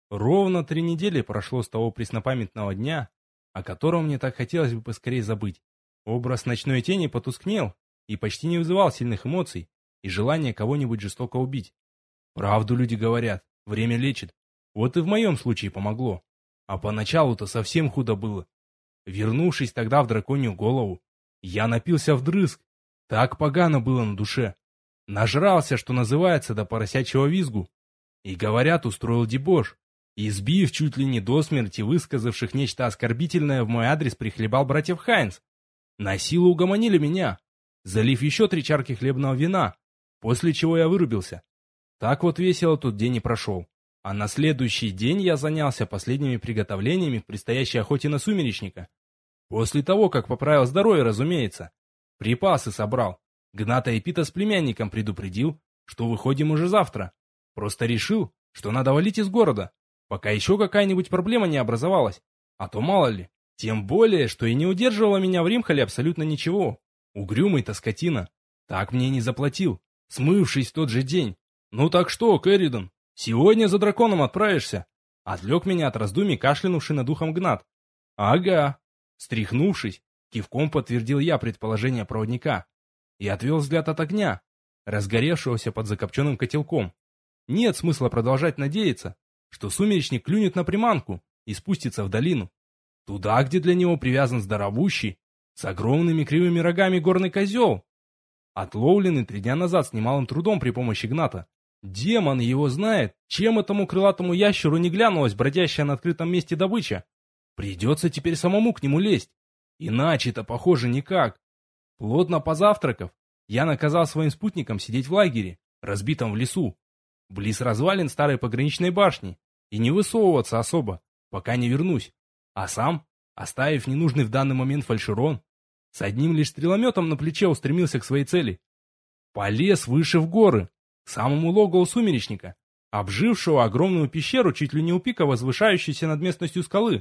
Ровно 3 недели прошло с того преснопамятного дня, о котором мне так хотелось бы поскорее забыть. Образ ночной тени потускнел и почти не вызывал сильных эмоций и желания кого-нибудь жестоко убить. Правду люди говорят, время лечит. Вот и в моем случае помогло. А поначалу-то совсем худо было. Вернувшись тогда в драконью голову, я напился вдрызг. Так погано было на душе. Нажрался, что называется, до поросячьего визгу. И, говорят, устроил дебош. Избив чуть ли не до смерти высказавших нечто оскорбительное в мой адрес прихлебал братьев Хайнс. На силу угомонили меня, залив еще 3 чарки хлебного вина, после чего я вырубился. Так вот весело тот день и прошел. А на следующий день я занялся последними приготовлениями к предстоящей охоте на сумеречника. После того, как поправил здоровье, разумеется. Припасы собрал. Гната и Пита с племянником предупредил, что выходим уже завтра. Просто решил, что надо валить из города, пока еще какая-нибудь проблема не образовалась. А то мало ли. Тем более, что и не удерживало меня в Римхале абсолютно ничего. Угрюмый-то скотина. Так мне не заплатил, смывшись в тот же день. «Ну так что, Кэрридон, сегодня за драконом отправишься?» Отвлек меня от раздумий кашлянувший над ухом Гнат. «Ага». Стряхнувшись, кивком подтвердил я предположение проводника и отвел взгляд от огня, разгоревшегося под закопченным котелком. Нет смысла продолжать надеяться, что сумеречник клюнет на приманку и спустится в долину. Туда, где для него привязан здоровущий, с огромными кривыми рогами горный козел, отловленный 3 дня назад с немалым трудом при помощи Гната. Демон его знает, чем этому крылатому ящеру не глянулась бродящая на открытом месте добыча. Придется теперь самому к нему лезть. Иначе-то, похоже, никак. Плотно позавтракав, я наказал своим спутникам сидеть в лагере, разбитом в лесу, близ развалин старой пограничной башни, и не высовываться особо, пока не вернусь. А сам, оставив ненужный в данный момент фальшерон, с одним лишь стрелометом на плече устремился к своей цели. Полез выше в горы, к самому логову сумеречника, обжившего огромную пещеру чуть ли не у пика возвышающейся над местностью скалы.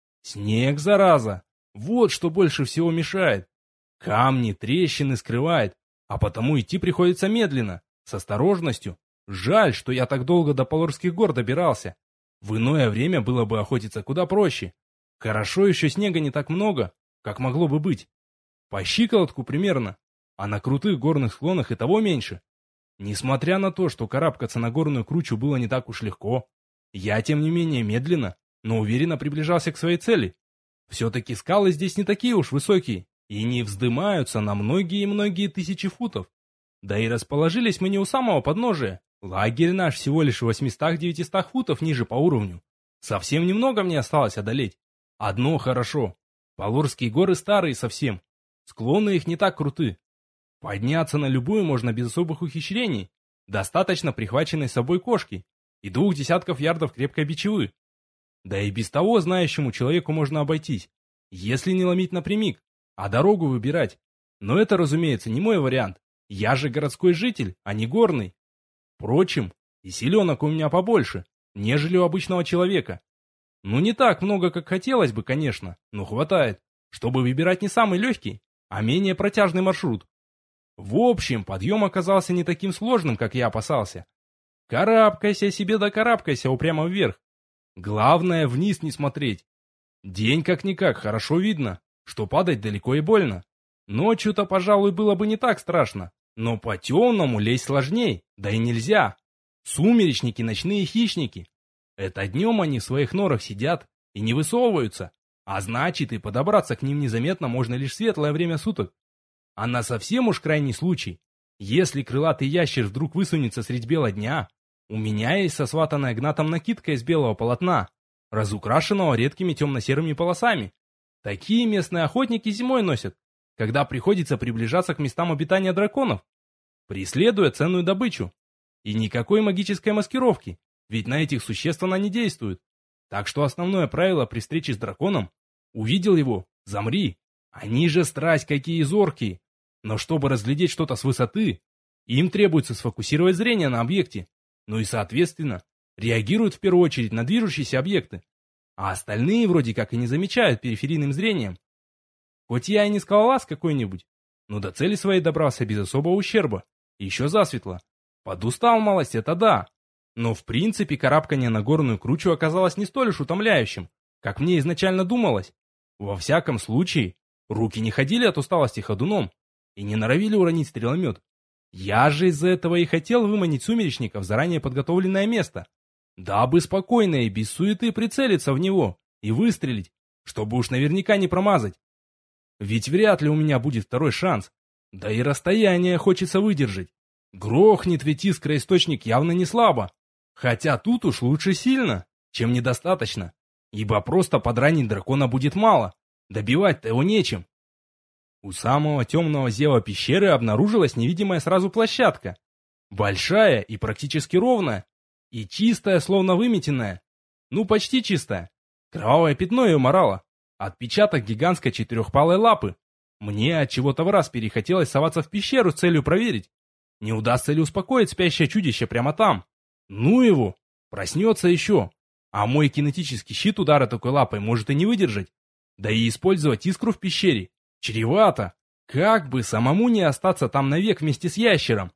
Снег, зараза! Вот что больше всего мешает. Камни, трещины скрывает, а потому идти приходится медленно, с осторожностью. Жаль, что я так долго до Полорских гор добирался. В иное время было бы охотиться куда проще. Хорошо еще снега не так много, как могло бы быть. По щиколотку примерно, а на крутых горных склонах и того меньше. Несмотря на то, что карабкаться на горную кручу было не так уж легко, я, тем не менее, медленно, но уверенно приближался к своей цели. Все-таки скалы здесь не такие уж высокие и не вздымаются на многие и многие тысячи футов. Да и расположились мы не у самого подножия. Лагерь наш всего лишь в 800-900 футов ниже по уровню. Совсем немного мне осталось одолеть. Одно хорошо. Полорские горы старые совсем. Склоны их не так круты. Подняться на любую можно без особых ухищрений. Достаточно прихваченной с собой кошки и 2 десятков ярдов крепкой бичевы. Да и без того знающему человеку можно обойтись, если не ломить напрямик, а дорогу выбирать. Но это, разумеется, не мой вариант. Я же городской житель, а не горный. Впрочем, и селенок у меня побольше, нежели у обычного человека. Ну, не так много, как хотелось бы, конечно, но хватает, чтобы выбирать не самый легкий, а менее протяжный маршрут. В общем, подъем оказался не таким сложным, как я опасался. Карабкайся себе да карабкайся упрямо вверх. Главное, вниз не смотреть. День как-никак хорошо видно, что падать далеко и больно. Ночью-то, пожалуй, было бы не так страшно, но по темному лезть сложней, да и нельзя. Сумеречники, ночные хищники. Это днем они в своих норах сидят и не высовываются, а значит и подобраться к ним незаметно можно лишь в светлое время суток. А на совсем уж крайний случай, если крылатый ящер вдруг высунется средь бела дня, у меня есть сосватанная Гнатом накидка из белого полотна, разукрашенного редкими темно-серыми полосами. Такие местные охотники зимой носят, когда приходится приближаться к местам обитания драконов, преследуя ценную добычу. И никакой магической маскировки, ведь на этих существ она не действует. Так что основное правило при встрече с драконом — увидел его, замри. Они же страсть какие зоркие. Но чтобы разглядеть что-то с высоты, им требуется сфокусировать зрение на объекте. Ну и, соответственно, реагируют в первую очередь на движущиеся объекты. А остальные вроде как и не замечают периферийным зрением. Хоть я и не скалолаз какой-нибудь, но до цели своей добрался без особого ущерба. Еще засветло. Подустал малость, это да. Но в принципе карабкание на горную кручу оказалось не столь уж утомляющим, как мне изначально думалось. Во всяком случае, руки не ходили от усталости ходуном и не норовили уронить стреломет. Я же из-за этого и хотел выманить сумеречника в заранее подготовленное место, дабы спокойно и без суеты прицелиться в него и выстрелить, чтобы уж наверняка не промазать. Ведь вряд ли у меня будет второй шанс, да и расстояние хочется выдержать. Грохнет ведь искроисточник явно не слабо, хотя тут уж лучше сильно, чем недостаточно, ибо просто подранить дракона будет мало, добивать-то его нечем. У самого темного зева пещеры обнаружилась невидимая сразу площадка, большая и практически ровная, и чистая, словно выметенная, ну почти чистая. Кровавое пятно ее морало, отпечаток гигантской четырехпалой лапы. Мне от чего-то в раз перехотелось соваться в пещеру с целью проверить, не удастся ли успокоить спящее чудище прямо там. Ну его, проснется еще, а мой кинетический щит удара такой лапой может и не выдержать. Да и использовать искру в пещере чревато, как бы самому не остаться там навек вместе с ящером.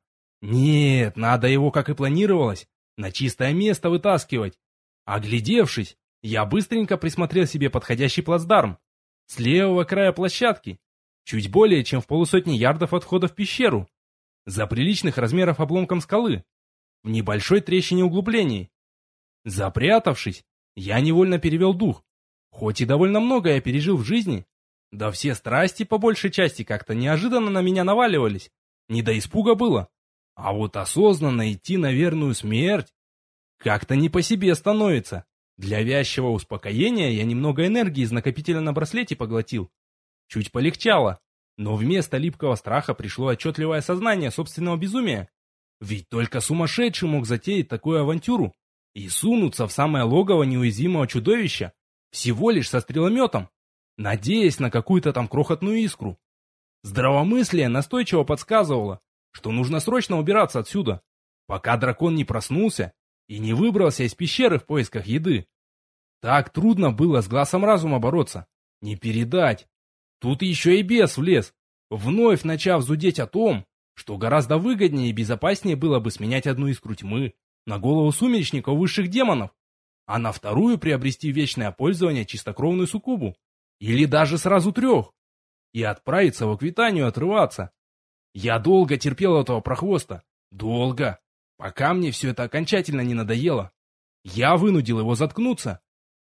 Нет, надо его, как и планировалось, на чистое место вытаскивать. Оглядевшись, я быстренько присмотрел себе подходящий плацдарм. С левого края площадки, чуть более чем в полусотни ярдов от входа в пещеру, за приличных размеров обломком скалы, в небольшой трещине углублений. Запрятавшись, я невольно перевел дух. Хоть и довольно много я пережил в жизни, да все страсти по большей части как-то неожиданно на меня наваливались, не до испуга было. А вот осознанно идти на верную смерть как-то не по себе становится. Для вязчего успокоения я немного энергии из накопителя на браслете поглотил. Чуть полегчало, но вместо липкого страха пришло отчетливое сознание собственного безумия. Ведь только сумасшедший мог затеять такую авантюру и сунуться в самое логово неуязвимого чудовища всего лишь со стрелометом, надеясь на какую-то там крохотную искру. Здравомыслие настойчиво подсказывало, что нужно срочно убираться отсюда, пока дракон не проснулся и не выбрался из пещеры в поисках еды. Так трудно было с глазом разума бороться, не передать. Тут еще и бес влез, вновь начав зудеть о том, что гораздо выгоднее и безопаснее было бы сменять одну искру тьмы на голову сумеречников высших демонов, а на вторую приобрести вечное пользование чистокровную суккубу, или даже сразу 3, и отправиться в Аквитанию отрываться. Я долго терпел этого прохвоста, долго, пока мне все это окончательно не надоело. Я вынудил его заткнуться,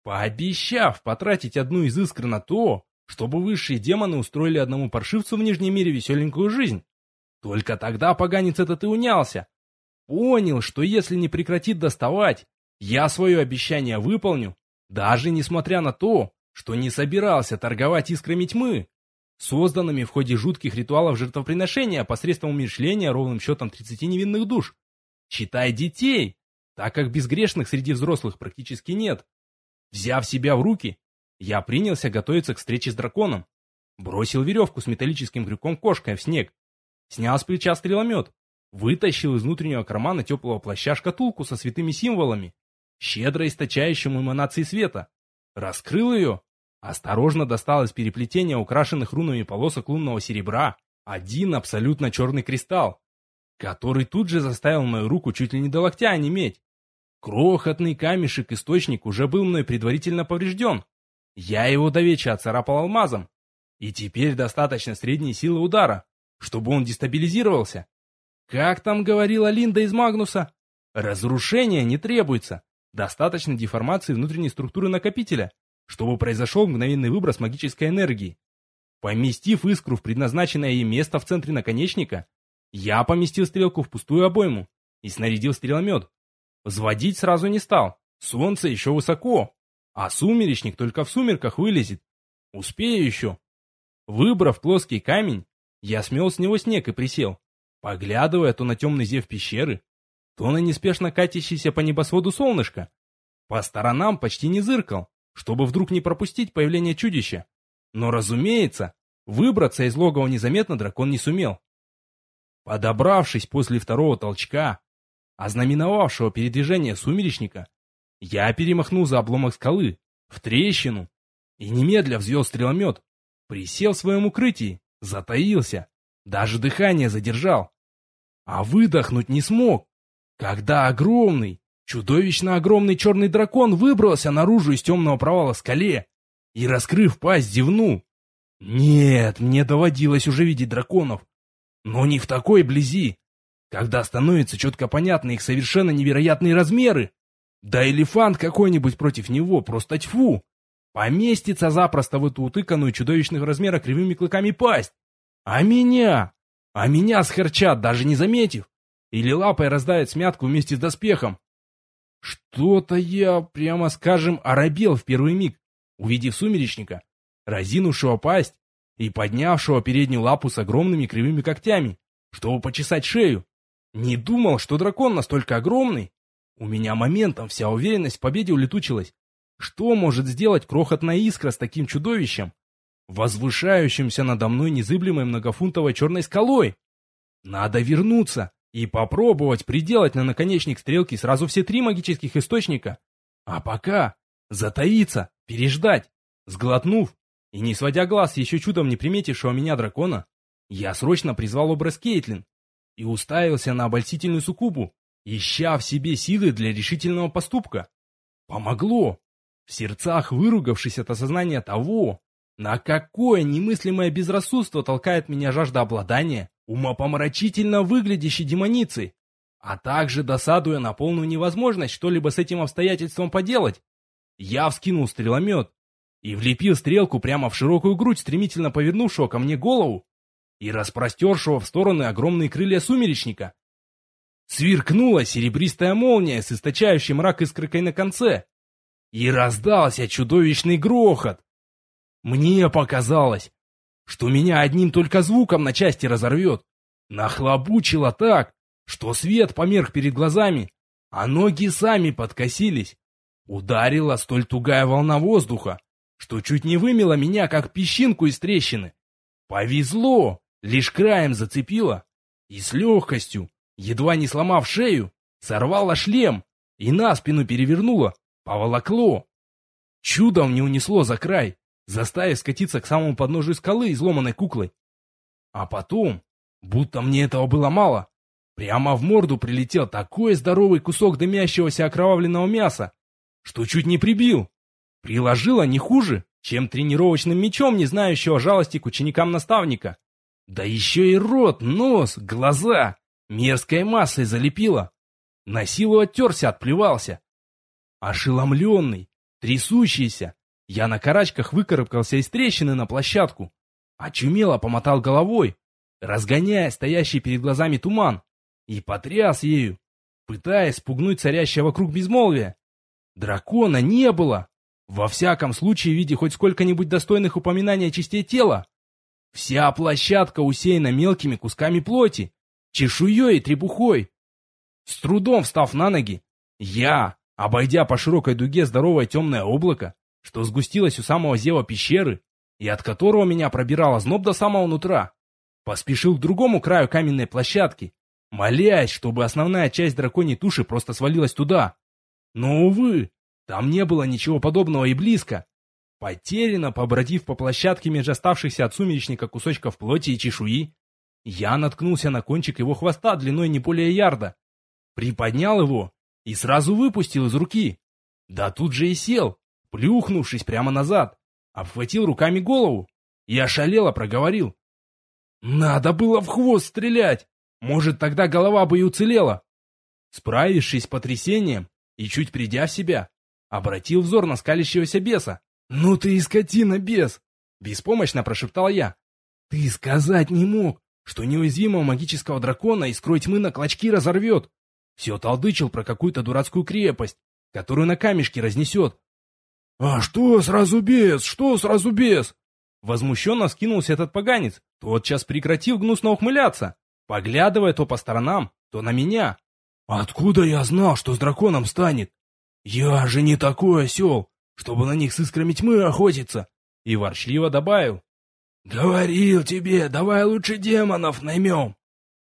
пообещав потратить одну из искр на то, чтобы высшие демоны устроили одному паршивцу в Нижнем мире веселенькую жизнь. Только тогда поганец этот и унялся. Понял, что если не прекратит доставать, я свое обещание выполню, даже несмотря на то, что не собирался торговать искрами тьмы, созданными в ходе жутких ритуалов жертвоприношения посредством умерщвления ровным счетом 30 невинных душ. Считай детей, так как безгрешных среди взрослых практически нет. Взяв себя в руки, я принялся готовиться к встрече с драконом. Бросил веревку с металлическим крюком-кошкой в снег, снял с плеча стреломет, вытащил из внутреннего кармана теплого плаща шкатулку со святыми символами, щедро источающим эманации света, раскрыл ее, осторожно достал из переплетения украшенных рунами полосок лунного серебра один абсолютно черный кристалл, который тут же заставил мою руку чуть ли не до локтя онеметь. Крохотный камешек-источник уже был мной предварительно поврежден. Я его до вечера отцарапал алмазом, и теперь достаточно средней силы удара, чтобы он дестабилизировался. Как там говорила Линда из Магнуса? Разрушения не требуется. Достаточно деформации внутренней структуры накопителя, чтобы произошел мгновенный выброс магической энергии. Поместив искру в предназначенное ей место в центре наконечника, я поместил стрелку в пустую обойму и снарядил стреломет. Взводить сразу не стал, солнце еще высоко, а сумеречник только в сумерках вылезет. Успею еще. Выбрав плоский камень, я смел с него снег и присел, поглядывая то на темный зев пещеры, то на неспешно катящееся по небосводу солнышко. По сторонам почти не зыркал, чтобы вдруг не пропустить появление чудища. Но, разумеется, выбраться из логова незаметно дракон не сумел. Подобравшись после второго толчка, ознаменовавшего передвижение сумеречника, я перемахнул за обломок скалы, в трещину, и немедля взвел стреломет, присел в своем укрытии, затаился, даже дыхание задержал. А выдохнуть не смог, когда огромный, чудовищно огромный черный дракон выбрался наружу из темного провала в скале и, раскрыв пасть, зевнул. Нет, мне доводилось уже видеть драконов, но не в такой близи, когда становится четко понятны их совершенно невероятные размеры. Да элефант какой-нибудь против него, просто тьфу, поместится запросто в эту утыканную чудовищных размеров кривыми клыками пасть. А меня схерчат, даже не заметив, или лапой раздавят смятку вместе с доспехом. Что-то я, прямо скажем, оробел в первый миг, увидев сумеречника, разинувшего пасть и поднявшего переднюю лапу с огромными кривыми когтями, чтобы почесать шею. Не думал, что дракон настолько огромный. У меня моментом вся уверенность в победе улетучилась. Что может сделать крохотная искра с таким чудовищем, возвышающимся надо мной незыблемой многофунтовой черной скалой? Надо вернуться и попробовать приделать на наконечник стрелки сразу все 3 магических источника. А пока затаиться, переждать. Сглотнув и не сводя глаз еще чудом не приметившего меня дракона, я срочно призвал образ Кейтлин и уставился на обольстительную суккубу, ища в себе силы для решительного поступка. Помогло. В сердцах выругавшись от осознания того, на какое немыслимое безрассудство толкает меня жажда обладания умопомрачительно выглядящей демоницей, а также досадуя на полную невозможность что-либо с этим обстоятельством поделать, я вскинул стреломет и влепил стрелку прямо в широкую грудь стремительно повернувшего ко мне голову и распростершего в стороны огромные крылья сумеречника. Сверкнула серебристая молния с источающей мрак искрой на конце, и раздался чудовищный грохот. Мне показалось, что меня одним только звуком на части разорвет. Нахлобучило так, что свет померк перед глазами, а ноги сами подкосились. Ударила столь тугая волна воздуха, что чуть не вымела меня, как песчинку из трещины. Повезло, лишь краем зацепило, и с легкостью, едва не сломав шею, сорвало шлем и на спину перевернуло, поволокло. Чудом не унесло за край, заставив скатиться к самому подножию скалы изломанной куклой. А потом, будто мне этого было мало, прямо в морду прилетел такой здоровый кусок дымящегося окровавленного мяса, что чуть не прибил. Приложила не хуже, чем тренировочным мечом не знающего жалости к ученикам наставника. Да еще и рот, нос, глаза мерзкой массой залепила. На силу оттерся, отплевался. Ошеломленный, трясущийся, я на карачках выкарабкался из трещины на площадку, очумело помотал головой, разгоняя стоящий перед глазами туман, и потряс ею, пытаясь спугнуть царящее вокруг безмолвие. Дракона не было, во всяком случае в виде хоть сколько-нибудь достойных упоминаний о чистоте тела. Вся площадка усеяна мелкими кусками плоти, чешуей и требухой. С трудом встав на ноги, я, обойдя по широкой дуге здоровое темное облако, что сгустилось у самого зева пещеры и от которого меня пробирало зноб до самого нутра, поспешил к другому краю каменной площадки, молясь, чтобы основная часть драконьей туши просто свалилась туда. Но, увы, там не было ничего подобного и близко. Потерянно побродив по площадке между оставшихся от сумеречника кусочков плоти и чешуи, я наткнулся на кончик его хвоста длиной не более ярда, приподнял его и сразу выпустил из руки. Да тут же и сел, плюхнувшись прямо назад, обхватил руками голову и ошалело проговорил: «Надо было в хвост стрелять! Может, тогда голова бы и уцелела!» Справившись с потрясением и чуть придя в себя, обратил взор на скалящегося беса. «Ну ты и скотина, бес!» — беспомощно прошептал я. «Ты сказать не мог, что неуязвимого магического дракона искрой тьмы на клочки разорвет. Все толдычил про какую-то дурацкую крепость, которую на камешки разнесет». «А что сразу бес? Что сразу бес?» Возмущенно вскинулся этот поганец, тотчас прекратил гнусно ухмыляться, поглядывая то по сторонам, то на меня. «Откуда я знал, что с драконом станет? Я же не такой осел, чтобы на них с искрами тьмы охотиться!» И ворчливо добавил: «Говорил тебе, давай лучше демонов наймем!»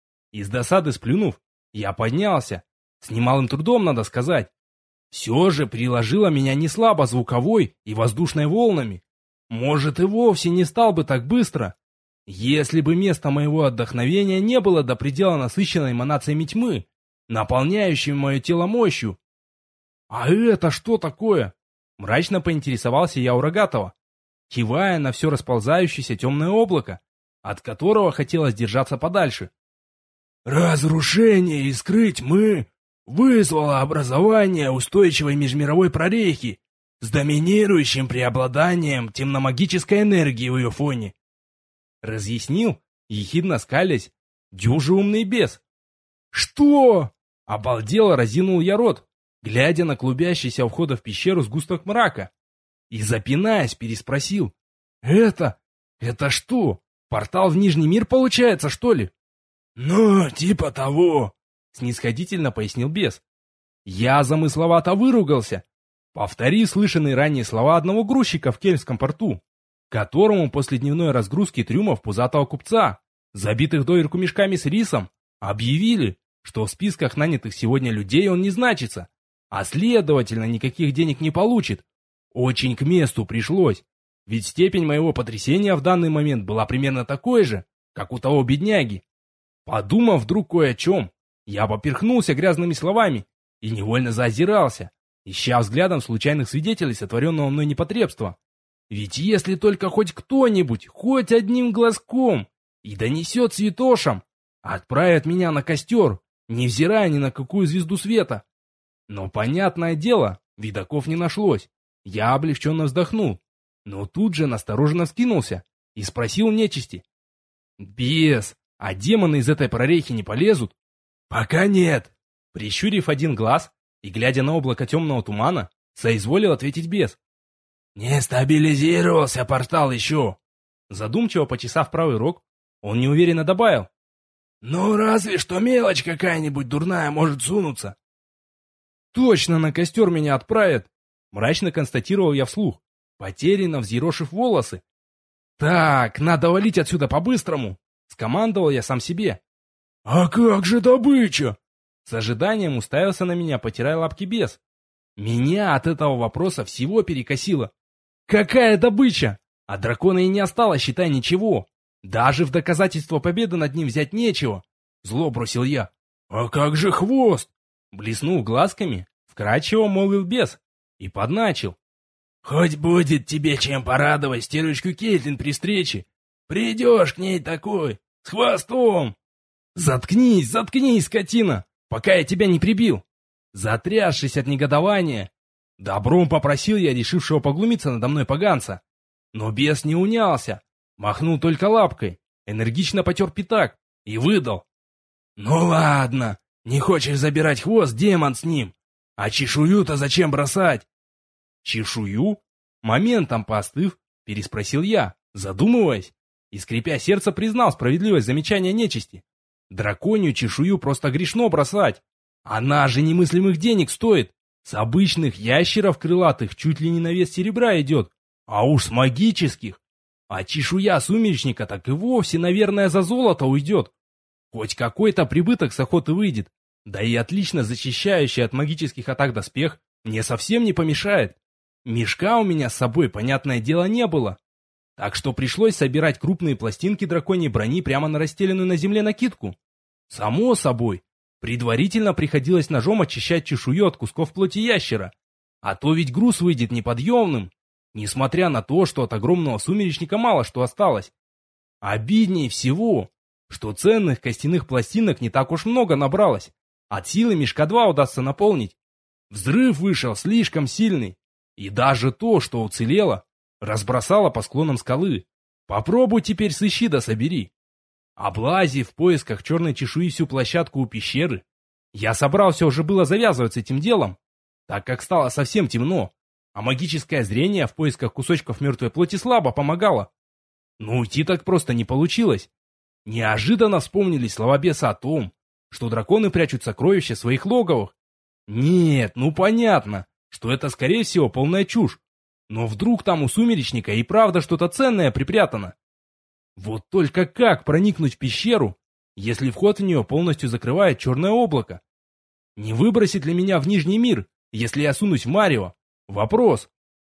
Из досады сплюнув, я поднялся, с немалым трудом, надо сказать. Все же приложила меня не слабо звуковой и воздушной волнами. Может, и вовсе не стал бы так быстро, если бы место моего отдохновения не было до предела насыщенной эманациями тьмы, наполняющей мое тело мощью. «А это что такое?» Мрачно поинтересовался я у Рогатого, кивая на все расползающееся темное облако, от которого хотелось держаться подальше. «Разрушение искры тьмы вызвало образование устойчивой межмировой прорехи с доминирующим преобладанием темномагической энергии в ее фоне», разъяснил, ехидно скалясь, дюжий умный бес. «Что?» — обалдело разинул я рот, глядя на клубящийся у входа в пещеру сгусток мрака, и, запинаясь, переспросил. «Это что, портал в Нижний мир получается, что ли?» «Ну, типа того», — снисходительно пояснил бес. Я замысловато выругался, повторив слышанные ранее слова одного грузчика в Кельмском порту, которому после дневной разгрузки трюмов пузатого купца, забитых доверху мешками с рисом, объявили, что в списках нанятых сегодня людей он не значится, а следовательно никаких денег не получит. Очень к месту пришлось, ведь степень моего потрясения в данный момент была примерно такой же, как у того бедняги. Подумав вдруг кое о чем, я поперхнулся грязными словами и невольно заозирался, ища взглядом случайных свидетелей сотворенного мной непотребства. Ведь если только хоть кто-нибудь, хоть одним глазком, и донесет святошам, отправят меня на костер, невзирая ни на какую звезду света. Но, понятное дело, видаков не нашлось. Я облегченно вздохнул, но тут же настороженно вскинулся и спросил нечисти. «Бес, а демоны из этой прорехи не полезут?» «Пока нет», — прищурив один глаз и глядя на облако темного тумана, соизволил ответить бес. «Не стабилизировался портал еще». Задумчиво почесав правый рог, он неуверенно добавил. «Ну, разве что мелочь какая-нибудь дурная может сунуться». «Точно на костер меня отправят», — мрачно констатировал я вслух, потерянно взъерошив волосы. «Так, надо валить отсюда по-быстрому», — скомандовал я сам себе. «А как же добыча?» С ожиданием уставился на меня, потирая лапки бес. Меня от этого вопроса всего перекосило. «Какая добыча? А дракона и не осталось, считай, ничего. Даже в доказательство победы над ним взять нечего», — зло бросил я. «А как же хвост?» Блеснув глазками, вкрадчиво молвил бес и подначил. «Хоть будет тебе чем порадовать стервочку Кейтлин при встрече. Придешь к ней такой, с хвостом!» «Заткнись, заткнись, скотина, пока я тебя не прибил!» Затрясшись от негодования, добром попросил я решившего поглумиться надо мной поганца. Но бес не унялся, махнул только лапкой, энергично потер пятак и выдал. «Ну ладно, не хочешь забирать хвост, демон с ним, а чешую-то зачем бросать?» «Чешую?» Моментом поостыв, переспросил я, задумываясь, и, скрипя сердце, признал справедливость замечания нечисти. «Драконью чешую просто грешно бросать. Она же немыслимых денег стоит. С обычных ящеров крылатых чуть ли не на вес серебра идет, а уж с магических. А чешуя сумеречника так и вовсе, наверное, за золото уйдет. Хоть какой-то прибыток с охоты выйдет, да и отлично защищающий от магических атак доспех мне совсем не помешает. Мешка у меня с собой, понятное дело, не было. Так что пришлось собирать крупные пластинки драконьей брони прямо на расстеленную на земле накидку. Само собой, предварительно приходилось ножом очищать чешую от кусков плоти ящера, а то ведь груз выйдет неподъемным, несмотря на то, что от огромного сумеречника мало что осталось. Обиднее всего, что ценных костяных пластинок не так уж много набралось, от силы мешка 2 удастся наполнить. Взрыв вышел слишком сильный, и даже то, что уцелело, разбросало по склонам скалы. Попробуй теперь сыщи да собери. Облазив в поисках черной чешуи всю площадку у пещеры, я собрался уже было завязывать с этим делом, так как стало совсем темно, а магическое зрение в поисках кусочков мертвой плоти слабо помогало. Но уйти так просто не получилось. Неожиданно вспомнились слова беса о том, что драконы прячут сокровища в своих логовах. Нет, ну понятно, что это скорее всего полная чушь. Но вдруг там у сумеречника и правда что-то ценное припрятано. Вот только как проникнуть в пещеру, если вход в нее полностью закрывает черное облако? Не выбросит ли меня в Нижний мир, если я сунусь в Марево? Вопрос.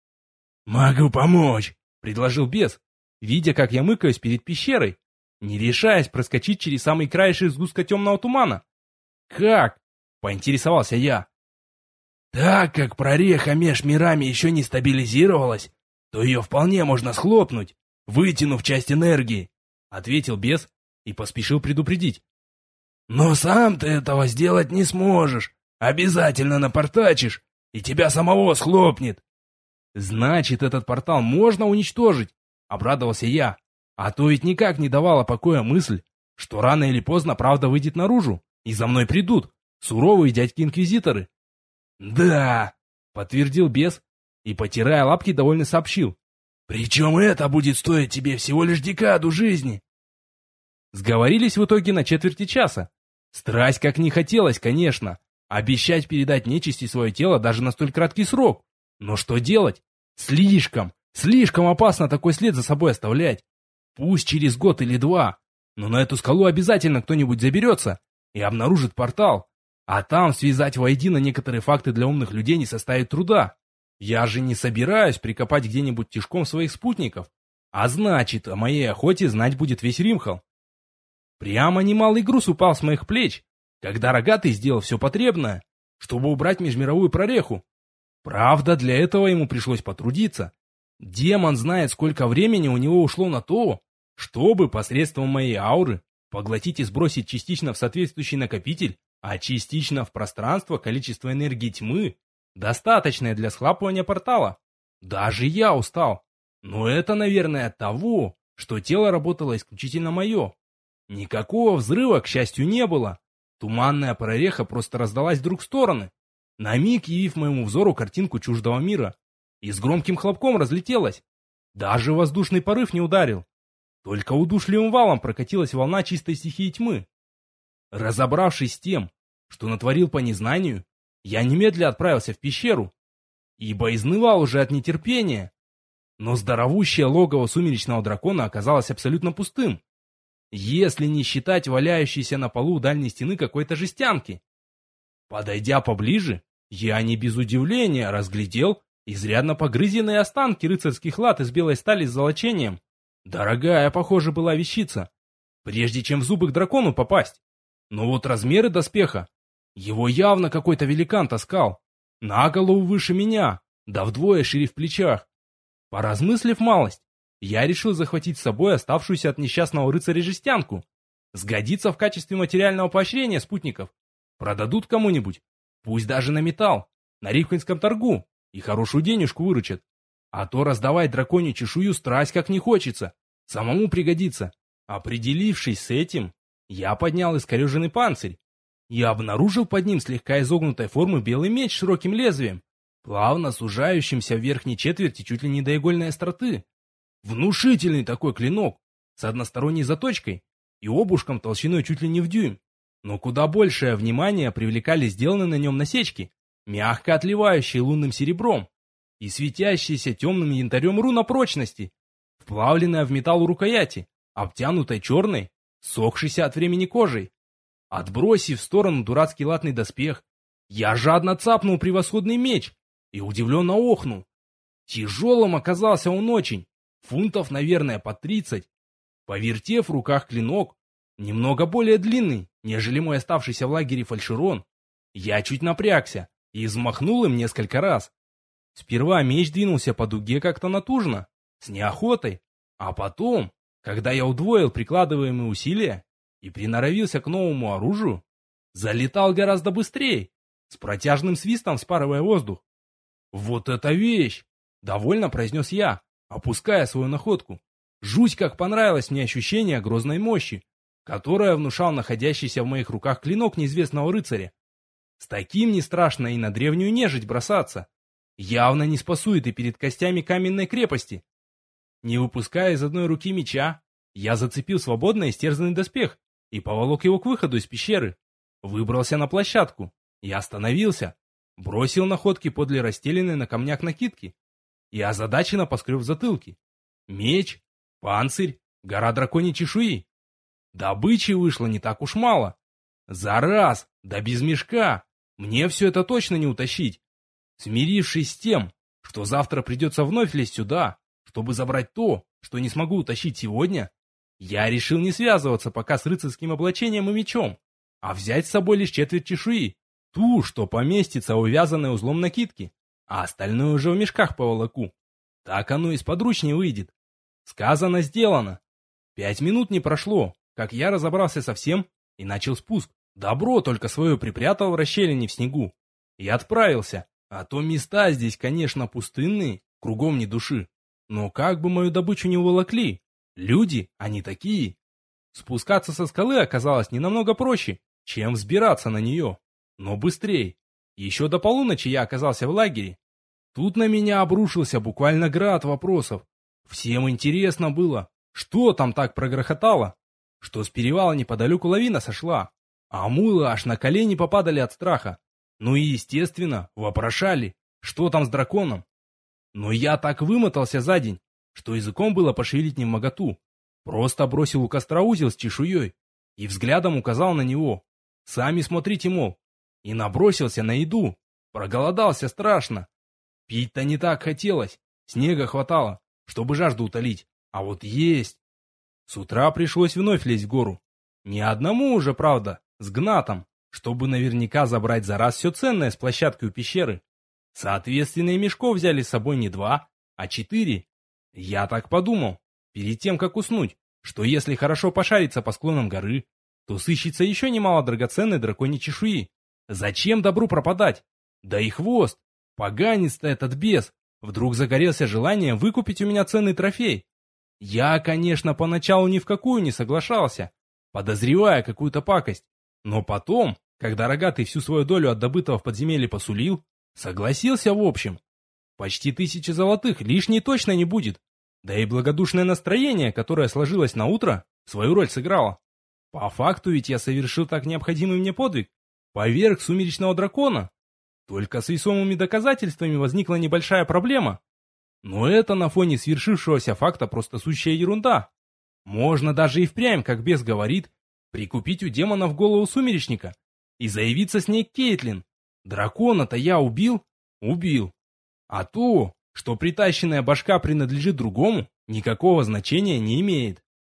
«Могу помочь», — предложил бес, видя, как я мыкаюсь перед пещерой, не решаясь проскочить через самый краешек сгустка темного тумана. «Как?» — поинтересовался я. Так как прореха меж мирами еще не стабилизировалась, то ее вполне можно схлопнуть, вытянув часть энергии, — ответил бес и поспешил предупредить. Но сам ты этого сделать не сможешь, обязательно напортачишь, и тебя самого схлопнет. Значит, этот портал можно уничтожить, — обрадовался я. А то ведь никак не давала покоя мысль, что рано или поздно правда выйдет наружу, и за мной придут суровые дядьки-инквизиторы. Да, — подтвердил бес и, потирая лапки, довольно сообщил. Причем это будет стоить тебе всего лишь декаду жизни. Сговорились в итоге на четверти часа. Страсть как не хотелось, конечно. Обещать передать нечисти свое тело даже на столь краткий срок. Но что делать? Слишком опасно такой след за собой оставлять. Пусть через год или два, но на эту скалу обязательно кто-нибудь заберется и обнаружит портал. А там связать воедино некоторые факты для умных людей не составит труда. Я же не собираюсь прикопать где-нибудь тишком своих спутников. А значит, о моей охоте знать будет весь Римхал. Прямо немалый груз упал с моих плеч, когда Рогатый сделал все потребное, чтобы убрать межмировую прореху. Правда, для этого ему пришлось потрудиться. Демон знает, сколько времени у него ушло на то, чтобы посредством моей ауры поглотить и сбросить частично в соответствующий накопитель, а частично в пространство количество энергии тьмы, достаточное для схлапывания портала. Даже я устал. Но это, наверное, от того, что тело работало исключительно мое. Никакого взрыва, к счастью, не было. Туманная прореха просто раздалась вдруг в стороны, на миг явив моему взору картинку чуждого мира, и с громким хлопком разлетелась. Даже воздушный порыв не ударил. Только удушливым валом прокатилась волна чистой стихии тьмы. Разобравшись с тем, что натворил по незнанию, я немедля отправился в пещеру, ибо изнывал уже от нетерпения. Но здоровущее логово сумеречного дракона оказалось абсолютно пустым, если не считать валяющейся на полу дальней стены какой-то жестянки. Подойдя поближе, я не без удивления разглядел изрядно погрызенные останки рыцарских лат из белой стали с золочением. Дорогая, похоже, была вещица, прежде чем в зубы к дракону попасть. Но вот размеры доспеха, его явно какой-то великан таскал, на голову выше меня, да вдвое шире в плечах. Поразмыслив малость, я решил захватить с собой оставшуюся от несчастного рыцаря жестянку. Сгодится в качестве материального поощрения спутников. Продадут кому-нибудь, пусть даже на металл, на ривкинском торгу, и хорошую денежку выручат. А то раздавать драконью чешую страсть как не хочется, самому пригодится. Определившись с этим, я поднял искореженный панцирь и обнаружил под ним слегка изогнутой формы белый меч с широким лезвием, плавно сужающимся в верхней четверти чуть ли не до игольной остроты. Внушительный такой клинок, с односторонней заточкой и обушком толщиной чуть ли не в дюйм. Но куда большее внимание привлекали сделанные на нем насечки, мягко отливающие лунным серебром и светящиеся темным янтарем руна прочности, вплавленная в металл рукояти, обтянутой черной, сохшейся от времени кожей. Отбросив в сторону дурацкий латный доспех, я жадно цапнул превосходный меч и удивленно охнул. Тяжелым оказался он очень, фунтов, наверное, по 30. Повертев в руках клинок, немного более длинный, нежели мой оставшийся в лагере фальшерон, я чуть напрягся и взмахнул им несколько раз. Сперва меч двинулся по дуге как-то натужно, с неохотой, а потом, когда я удвоил прикладываемые усилия и приноровился к новому оружию, залетал гораздо быстрее, с протяжным свистом вспарывая воздух. «Вот это вещь!» — довольно произнес я, опуская свою находку. Жуть как понравилось мне ощущение грозной мощи, которое внушал находящийся в моих руках клинок неизвестного рыцаря. С таким не страшно и на древнюю нежить бросаться. Явно не спасует и перед костями каменной крепости. Не выпуская из одной руки меча, я зацепил свободно истерзанный доспех и поволок его к выходу из пещеры. Выбрался на площадку и остановился, бросил находки подле расстеленной на камнях накидки и озадаченно поскреб в затылке. Меч, панцирь, гора драконьей чешуи. Добычи вышло не так уж мало. За раз, да без мешка, мне все это точно не утащить. Смирившись с тем, что завтра придется вновь лезть сюда, чтобы забрать то, что не смогу утащить сегодня, я решил не связываться пока с рыцарским облачением и мечом, а взять с собой лишь четверть чешуи, Ту, что поместится увязанной узлом накидки, а остальное уже в мешках поволоку. Так оно и сподручнее выйдет. Сказано, сделано. 5 минут не прошло, как я разобрался со всем и начал спуск. Добро только свое припрятал в расщелине в снегу. И отправился. А то места здесь, конечно, пустынные, кругом ни души. Но как бы мою добычу не уволокли? Люди, они такие. Спускаться со скалы оказалось не намного проще, чем взбираться на нее. Но быстрее. Еще до полуночи я оказался в лагере. Тут на меня обрушился буквально град вопросов. Всем интересно было, что там так прогрохотало, что с перевала неподалеку лавина сошла, а мулы аж на колени попадали от страха. Ну и, естественно, вопрошали, что там с драконом. Но я так вымотался за день, что языком было пошевелить невмоготу. Просто бросил у костра узел с чешуей и взглядом указал на него. Сами смотрите, мол. И набросился на еду. Проголодался страшно. Пить-то не так хотелось, снега хватало, чтобы жажду утолить, а вот есть. С утра пришлось вновь лезть в гору. Не одному уже, правда, с Гнатом, чтобы наверняка забрать за раз все ценное с площадки у пещеры. Соответственно, и мешков взяли с собой не 2, а 4. Я так подумал, перед тем, как уснуть, что если хорошо пошариться по склонам горы, то сыщется еще немало драгоценной драконьей чешуи. Зачем добру пропадать? Да и хвост! Поганец-то этот бес! Вдруг загорелся желанием выкупить у меня ценный трофей. Я, конечно, поначалу ни в какую не соглашался, подозревая какую-то пакость. Но потом, когда рогатый всю свою долю от добытого в подземелье посулил, согласился в общем. Почти 1000 золотых лишней точно не будет. Да и благодушное настроение, которое сложилось на утро, свою роль сыграло. По факту ведь я совершил так необходимый мне подвиг. Поверг сумеречного дракона. Только с весомыми доказательствами возникла небольшая проблема. Но это на фоне свершившегося факта просто сущая ерунда. Можно даже и впрямь, как бес говорит, прикупить у демонов голову сумеречника и заявиться с ней к Кейтлин. Дракона-то я убил? Убил. А то, что притащенная башка принадлежит другому, никакого значения не имеет.